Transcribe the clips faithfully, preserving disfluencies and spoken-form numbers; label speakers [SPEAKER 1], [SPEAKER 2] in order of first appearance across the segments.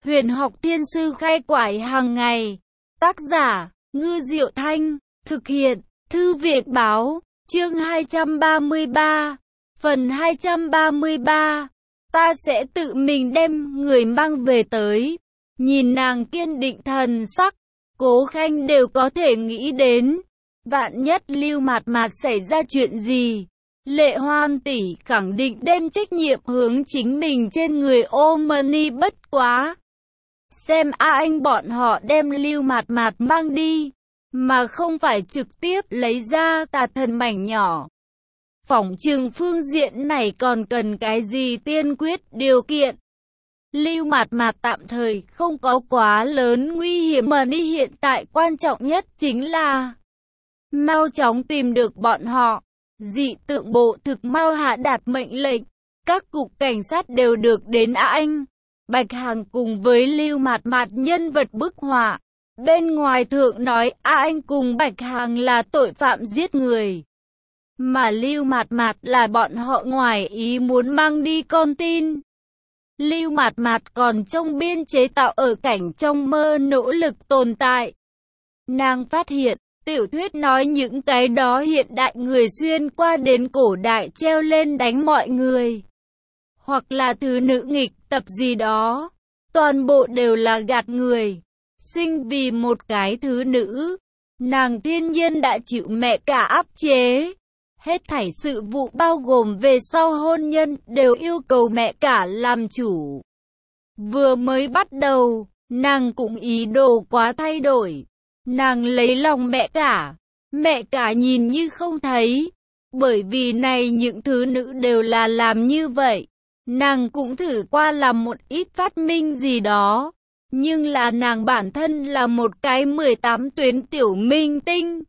[SPEAKER 1] Huyền học thiên sư khai quải hàng ngày. Tác giả, Ngư Diệu Thanh. Thực hiện, Thư viện Báo. Chương hai trăm ba mươi ba. Phần hai trăm ba mươi ba. Ta sẽ tự mình đem người mang về tới. Nhìn nàng kiên định thần sắc, Cố Khanh đều có thể nghĩ đến. Vạn nhất Lưu Mạt Mạt xảy ra chuyện gì, Lệ Hoan tỷ khẳng định đem trách nhiệm hướng chính mình trên người Omni. Bất quá xem A Anh bọn họ đem Lưu Mạt Mạt mang đi, mà không phải trực tiếp lấy ra tà thần mảnh nhỏ. Phỏng chừng phương diện này còn cần cái gì tiên quyết điều kiện. Lưu Mạt Mạt tạm thời không có quá lớn nguy hiểm, mà đi hiện tại quan trọng nhất chính là mau chóng tìm được bọn họ. Dị tượng bộ thực mau hạ đạt mệnh lệnh, các cục cảnh sát đều được đến A Anh, Bạch Hằng cùng với Lưu Mạt Mạt nhân vật bức họa. Bên ngoài thượng nói A Anh cùng Bạch Hằng là tội phạm giết người, mà Lưu Mạt Mạt là bọn họ ngoài ý muốn mang đi con tin. Lưu Mạt Mạt còn trong biên chế tạo ở cảnh trong mơ nỗ lực tồn tại. Nàng phát hiện, tiểu thuyết nói những cái đó hiện đại người xuyên qua đến cổ đại treo lên đánh mọi người, hoặc là thứ nữ nghịch tập gì đó, toàn bộ đều là gạt người. Sinh vì một cái thứ nữ, nàng thiên nhiên đã chịu mẹ cả áp chế. Hết thảy sự vụ bao gồm về sau hôn nhân đều yêu cầu mẹ cả làm chủ. Vừa mới bắt đầu, nàng cũng ý đồ quá thay đổi. Nàng lấy lòng mẹ cả, mẹ cả nhìn như không thấy. Bởi vì này những thứ nữ đều là làm như vậy. Nàng cũng thử qua làm một ít phát minh gì đó. Nhưng là nàng bản thân là một cái mười tám tuyến tiểu minh tinh.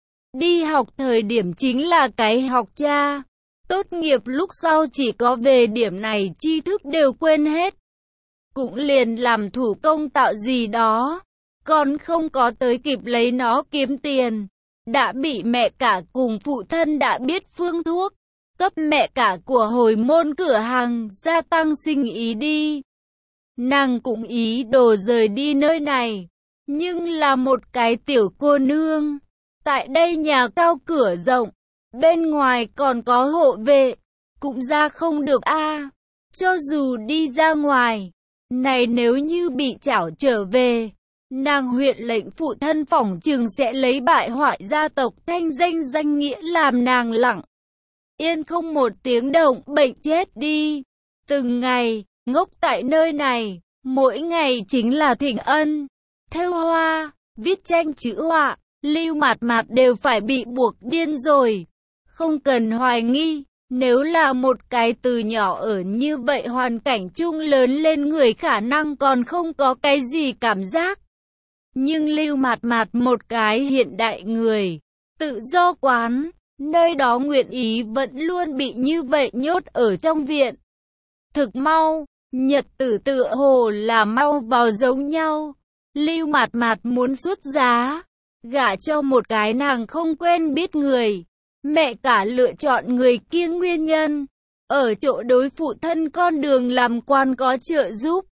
[SPEAKER 1] Đi học thời điểm chính là cái học cha. Tốt nghiệp lúc sau chỉ có về điểm này tri thức đều quên hết. Cũng liền làm thủ công tạo gì đó, còn không có tới kịp lấy nó kiếm tiền, đã bị mẹ cả cùng phụ thân đã biết phương thuốc, cấp mẹ cả của hồi môn cửa hàng gia tăng sinh ý đi. Nàng cũng ý đồ rời đi nơi này, nhưng là một cái tiểu cô nương. Tại đây nhà cao cửa rộng, bên ngoài còn có hộ vệ, cũng ra không được a. À, cho dù đi ra ngoài, này nếu như bị chảo trở về, nàng huyện lệnh phụ thân phỏng chừng sẽ lấy bại hoại gia tộc thanh danh danh nghĩa làm nàng lặng yên không một tiếng động bệnh chết đi. Từng ngày, ngốc tại nơi này, mỗi ngày chính là thỉnh ân, thêu hoa, viết tranh chữ họa. Lưu Mạt Mạt đều phải bị buộc điên rồi. Không cần hoài nghi, nếu là một cái từ nhỏ ở như vậy hoàn cảnh chung lớn lên người khả năng còn không có cái gì cảm giác. Nhưng Lưu Mạt Mạt một cái hiện đại người, tự do quán, nơi đó nguyện ý vẫn luôn bị như vậy nhốt ở trong viện. Thực mau, nhật tử tựa hồ là mau vào giống nhau. Lưu Mạt Mạt muốn xuất giá, gả cho một cái nàng không quen biết người. Mẹ cả lựa chọn người kia nguyên nhân ở chỗ đối phụ thân con đường làm quan có trợ giúp.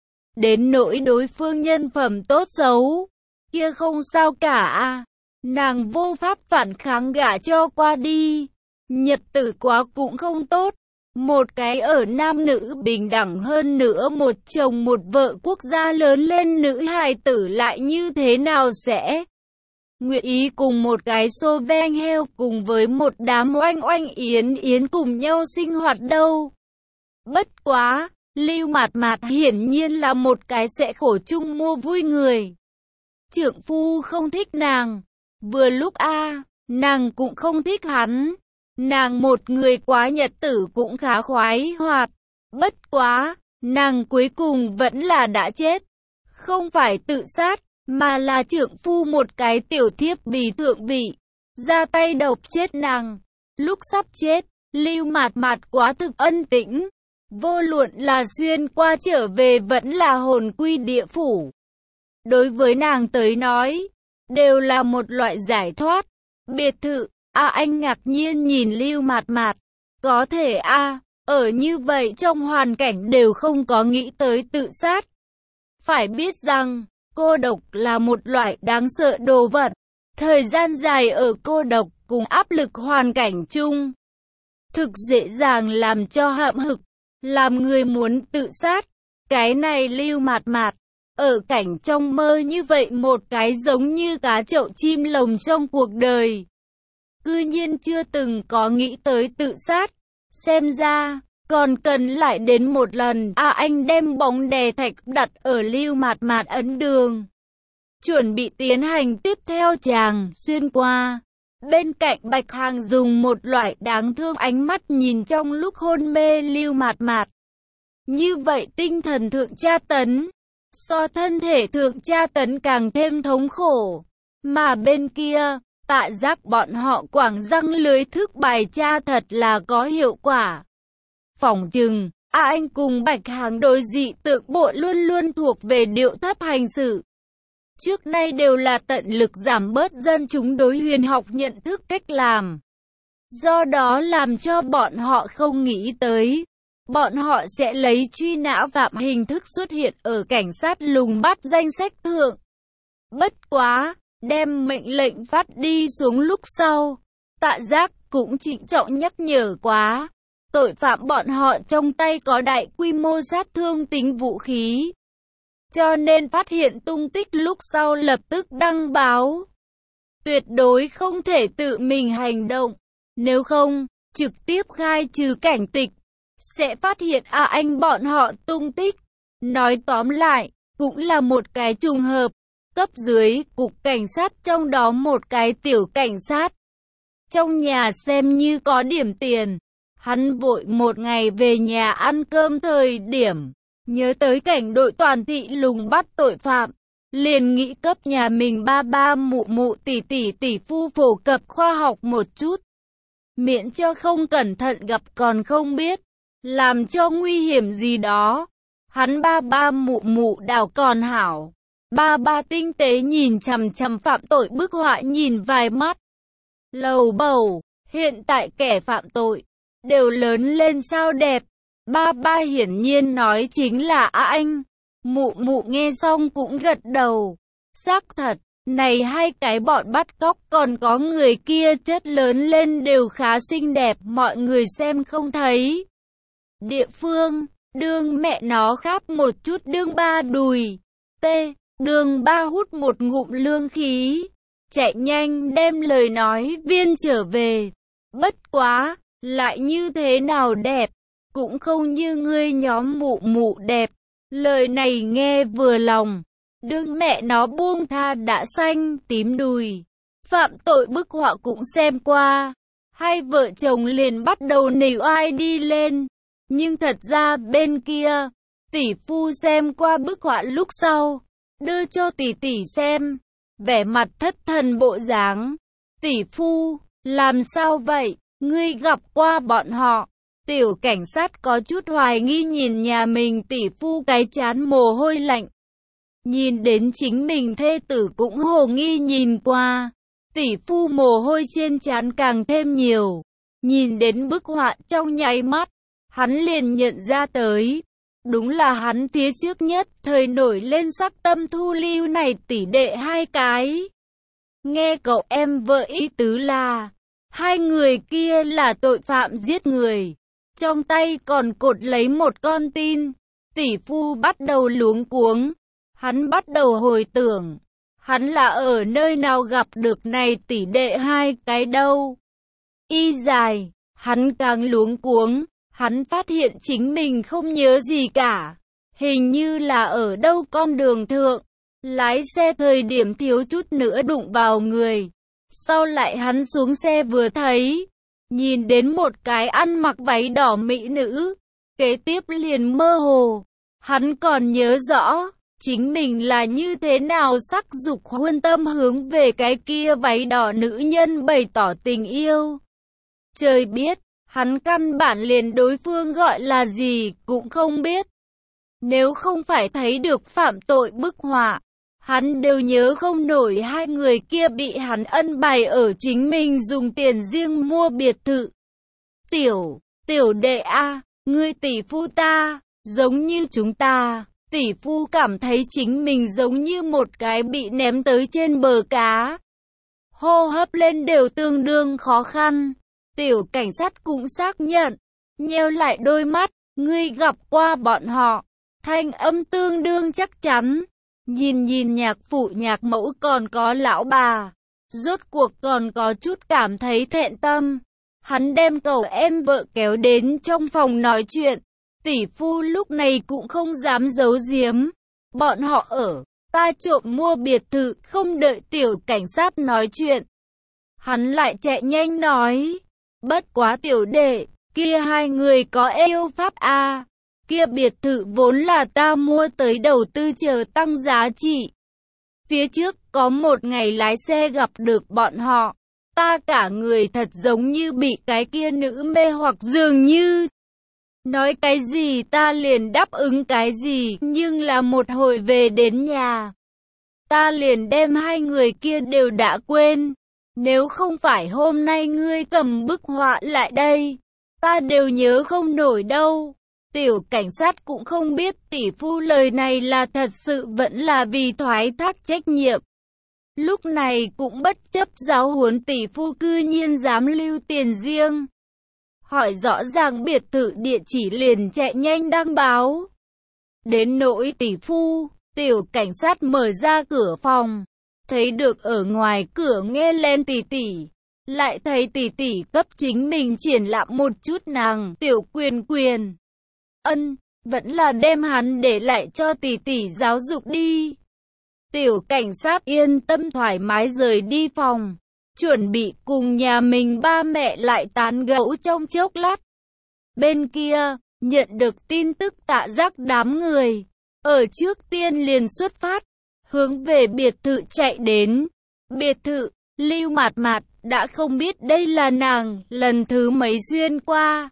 [SPEAKER 1] Đến nỗi đối phương nhân phẩm tốt xấu, kia không sao cả à. Nàng vô pháp phản kháng gả cho qua đi. Nhật tử quá cũng không tốt. Một cái ở nam nữ bình đẳng hơn nữa một chồng một vợ quốc gia lớn lên nữ hài tử lại như thế nào sẽ nguyện ý cùng một cái xô ven heo cùng với một đám oanh oanh yến yến cùng nhau sinh hoạt đâu. Bất quá, Lưu Mạt Mạt hiển nhiên là một cái sẽ khổ chung mua vui người. Trượng phu không thích nàng, vừa lúc a, à, nàng cũng không thích hắn. Nàng một người quá nhật tử cũng khá khoái hoạt. Bất quá, nàng cuối cùng vẫn là đã chết. Không phải tự sát, mà là trượng phu một cái tiểu thiếp bì thượng vị, ra tay độc chết nàng. Lúc sắp chết, Lưu Mạt Mạt quá thực ân tĩnh. Vô luận là xuyên qua trở về vẫn là hồn quy địa phủ. Đối với nàng tới nói, đều là một loại giải thoát. Biệt thự, A Anh ngạc nhiên nhìn Lưu Mạt Mạt. Có thể a, ở như vậy trong hoàn cảnh đều không có nghĩ tới tự sát. Phải biết rằng, cô độc là một loại đáng sợ đồ vật. Thời gian dài ở cô độc cùng áp lực hoàn cảnh chung, thực dễ dàng làm cho hậm hực, làm người muốn tự sát. Cái này Lưu Mạt Mạt, ở cảnh trong mơ như vậy một cái giống như cá chậu chim lồng trong cuộc đời. Cư nhiên chưa từng có nghĩ tới tự sát. Xem ra, còn cần lại đến một lần. À anh đem bóng đè thạch đặt ở Lưu Mạt Mạt ấn đường. Chuẩn bị tiến hành tiếp theo chàng xuyên qua. Bên cạnh Bạch Hằng dùng một loại đáng thương ánh mắt nhìn trong lúc hôn mê Lưu Mạt Mạt. Như vậy tinh thần thượng tra tấn, so thân thể thượng tra tấn càng thêm thống khổ. Mà bên kia, Tạ Giác bọn họ quảng răng lưới thức bài tra thật là có hiệu quả. Phỏng chừng, A Anh cùng Bạch Hằng đối dị tượng bộ luôn luôn thuộc về điệu thấp hành xử. Trước nay đều là tận lực giảm bớt dân chúng đối huyền học nhận thức cách làm. Do đó làm cho bọn họ không nghĩ tới, bọn họ sẽ lấy truy nã phạm hình thức xuất hiện ở cảnh sát lùng bắt danh sách thượng. Bất quá, đem mệnh lệnh phát đi xuống lúc sau, Tạ Giác cũng trịnh trọng nhắc nhở quá, tội phạm bọn họ trong tay có đại quy mô sát thương tính vũ khí. Cho nên phát hiện tung tích lúc sau lập tức đăng báo. Tuyệt đối không thể tự mình hành động, nếu không, trực tiếp khai trừ cảnh tịch, sẽ phát hiện A Anh bọn họ tung tích. Nói tóm lại, cũng là một cái trùng hợp, cấp dưới cục cảnh sát trong đó một cái tiểu cảnh sát. Trong nhà xem như có điểm tiền, hắn vội một ngày về nhà ăn cơm thời điểm, nhớ tới cảnh đội toàn thị lùng bắt tội phạm, liền nghĩ cấp nhà mình ba ba mụ mụ tỷ tỷ tỷ phu phổ cập khoa học một chút. Miễn cho không cẩn thận gặp còn không biết, làm cho nguy hiểm gì đó. Hắn ba ba mụ mụ đảo còn hảo. Ba ba tinh tế nhìn chằm chằm phạm tội bức họa nhìn vài mắt. Lầu bầu, hiện tại kẻ phạm tội, đều lớn lên sao đẹp. Ba ba hiển nhiên nói chính là A Anh. Mụ mụ nghe xong cũng gật đầu. Xác thật, này hai cái bọn bắt cóc còn có người kia chất lớn lên đều khá xinh đẹp, mọi người xem không thấy. Địa phương, đương mẹ nó khắp một chút đương ba đùi. T, đường ba hút một ngụm lương khí. Chạy nhanh đem lời nói viên trở về. Bất quá, lại như thế nào đẹp, cũng không như ngươi nhóm mụ mụ đẹp. Lời này nghe vừa lòng. Đương mẹ nó buông tha đã xanh tím đùi. Phạm tội bức họa cũng xem qua. Hai vợ chồng liền bắt đầu nỉ oai đi lên. Nhưng thật ra bên kia, tỷ phu xem qua bức họa lúc sau, đưa cho tỷ tỷ xem, vẻ mặt thất thần bộ dáng. Tỷ phu, làm sao vậy, ngươi gặp qua bọn họ? Tiểu cảnh sát có chút hoài nghi nhìn nhà mình tỷ phu cái chán mồ hôi lạnh. Nhìn đến chính mình thê tử cũng hồ nghi nhìn qua. Tỷ phu mồ hôi trên trán càng thêm nhiều. Nhìn đến bức họa trong nháy mắt, hắn liền nhận ra tới. Đúng là hắn phía trước nhất thời nổi lên sắc tâm thu lưu này tỷ đệ hai cái. Nghe cậu em vợ ý tứ là, hai người kia là tội phạm giết người. Trong tay còn cột lấy một con tin. Tỷ phu bắt đầu luống cuống. Hắn bắt đầu hồi tưởng. Hắn là ở nơi nào gặp được này tỷ đệ hai cái đâu. Y dài. Hắn càng luống cuống. Hắn phát hiện chính mình không nhớ gì cả. Hình như là ở đâu con đường thượng. Lái xe thời điểm thiếu chút nữa đụng vào người. Sau lại hắn xuống xe vừa thấy. Nhìn đến một cái ăn mặc váy đỏ mỹ nữ. Kế tiếp liền mơ hồ. Hắn còn nhớ rõ. Chính mình là như thế nào sắc dục huân tâm hướng về cái kia váy đỏ nữ nhân bày tỏ tình yêu. Trời biết. Hắn căn bản liền đối phương gọi là gì cũng không biết. Nếu không phải thấy được phạm tội bức họa, hắn đều nhớ không nổi hai người kia bị hắn ân bày ở chính mình dùng tiền riêng mua biệt thự. Tiểu, tiểu đệ A, ngươi tỷ phu ta, giống như chúng ta, Tỷ phu cảm thấy chính mình giống như một cái bị ném tới trên bờ cá. Hô hấp lên đều tương đương khó khăn. Tiểu cảnh sát cũng xác nhận, nheo lại đôi mắt, ngươi gặp qua bọn họ. Thanh âm tương đương chắc chắn. Nhìn nhìn nhạc phụ nhạc mẫu còn có lão bà. Rốt cuộc còn có chút cảm thấy thẹn tâm. Hắn đem cậu em vợ kéo đến trong phòng nói chuyện. Tỷ phu lúc này cũng không dám giấu giếm. Bọn họ ở, ta trộm mua biệt thự, không đợi tiểu cảnh sát nói chuyện. Hắn lại chạy nhanh nói. Bất quá tiểu đệ, kia hai người có yêu pháp à. Kia biệt thự vốn là ta mua tới đầu tư chờ tăng giá trị. Phía trước có một ngày lái xe gặp được bọn họ. Ta cả người thật giống như bị cái kia nữ mê hoặc dường như. Nói cái gì ta liền đáp ứng cái gì, nhưng là một hồi về đến nhà. Ta liền đem hai người kia đều đã quên. Nếu không phải hôm nay ngươi cầm bức họa lại đây, ta đều nhớ không nổi đâu. Tiểu cảnh sát cũng không biết tỷ phu lời này là thật sự vẫn là vì thoái thác trách nhiệm. Lúc này cũng bất chấp giáo huấn tỷ phu cư nhiên dám lưu tiền riêng. Hỏi rõ ràng biệt thự địa chỉ liền chạy nhanh đăng báo. Đến nỗi tỷ phu, tiểu cảnh sát mở ra cửa phòng. Thấy được ở ngoài cửa nghe lên tỷ tỷ. Lại thấy tỷ tỷ cấp chính mình triển lãm một chút nàng tiểu quyền quyền. Ân, vẫn là đem hắn để lại cho tỷ tỷ giáo dục đi. Tiểu cảnh sát yên tâm thoải mái rời đi phòng. Chuẩn bị cùng nhà mình ba mẹ lại tán gẫu trong chốc lát. Bên kia, nhận được tin tức Tạ Giác đám người. Ở trước tiên liền xuất phát. Hướng về biệt thự chạy đến. Biệt thự, Lưu Mạt Mạt đã không biết đây là nàng lần thứ mấy xuyên qua.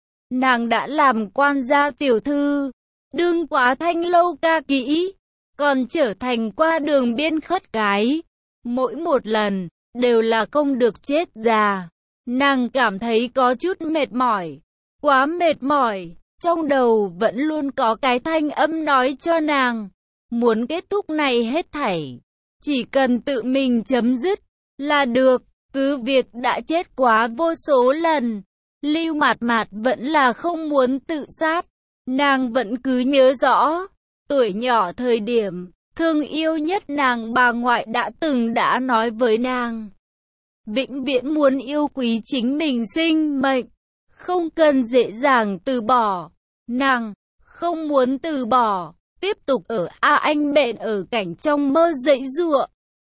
[SPEAKER 1] Nàng đã làm quan gia tiểu thư, đương quá thanh lâu ca kỹ, còn trở thành qua đường biên khất cái. Mỗi một lần, đều là không được chết già. Nàng cảm thấy có chút mệt mỏi, quá mệt mỏi, trong đầu vẫn luôn có cái thanh âm nói cho nàng. Muốn kết thúc này hết thảy, chỉ cần tự mình chấm dứt là được, cứ việc đã chết quá vô số lần. Lưu Mạt Mạt vẫn là không muốn tự sát, nàng vẫn cứ nhớ rõ, tuổi nhỏ thời điểm, thương yêu nhất nàng bà ngoại đã từng đã nói với nàng. Vĩnh viễn muốn yêu quý chính mình sinh mệnh, không cần dễ dàng từ bỏ, nàng không muốn từ bỏ. Tiếp tục ở A Anh bệnh ở cảnh trong mơ dãy giụa.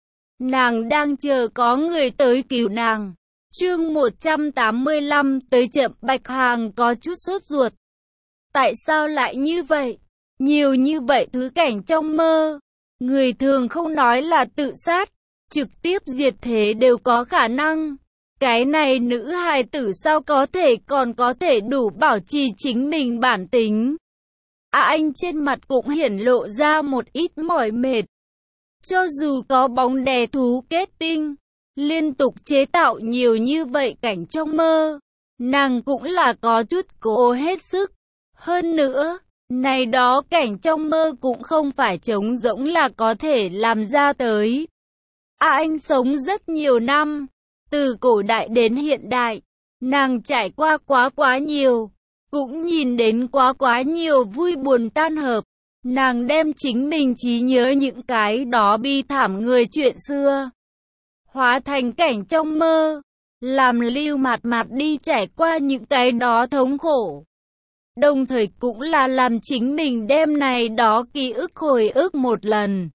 [SPEAKER 1] Nàng đang chờ có người tới cứu nàng. Chương một trăm tám mươi lăm tới chậm. Bạch Hàng có chút sốt ruột. Tại sao lại như vậy? Nhiều như vậy thứ cảnh trong mơ. Người thường không nói là tự sát, trực tiếp diệt thế đều có khả năng. Cái này nữ hài tử sao có thể còn có thể đủ bảo trì chính mình bản tính. A Anh trên mặt cũng hiển lộ ra một ít mỏi mệt. Cho dù có bóng đè thú kết tinh, liên tục chế tạo nhiều như vậy cảnh trong mơ, nàng cũng là có chút cố hết sức. Hơn nữa, này đó cảnh trong mơ cũng không phải trống rỗng là có thể làm ra tới. A Anh sống rất nhiều năm, từ cổ đại đến hiện đại, nàng trải qua quá quá nhiều. Cũng nhìn đến quá quá nhiều vui buồn tan hợp. Nàng đem chính mình trí nhớ những cái đó bi thảm người chuyện xưa, hóa thành cảnh trong mơ, làm Lưu Mạt Mạt đi trải qua những cái đó thống khổ. Đồng thời cũng là làm chính mình đem này đó ký ức hồi ức một lần.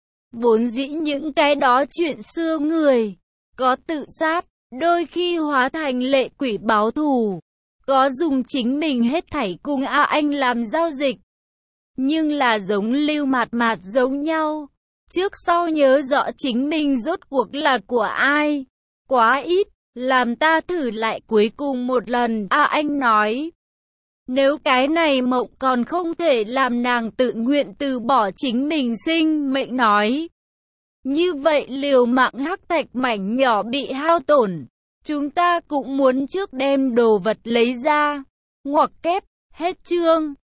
[SPEAKER 1] Vốn dĩ những cái đó chuyện xưa người, có tự sát, đôi khi hóa thành lệ quỷ báo thù. Có dùng chính mình hết thảy cùng A Anh làm giao dịch. Nhưng là giống Lưu Mạt Mạt giống nhau. Trước sau nhớ rõ chính mình rốt cuộc là của ai. Quá ít, làm ta thử lại cuối cùng một lần. A Anh nói. Nếu cái này mộng còn không thể làm nàng tự nguyện từ bỏ chính mình sinh mệnh nói. Như vậy liều mạng hắc thạch mảnh nhỏ bị hao tổn. Chúng ta cũng muốn trước đem đồ vật lấy ra. Ngoặc kép, hết chương.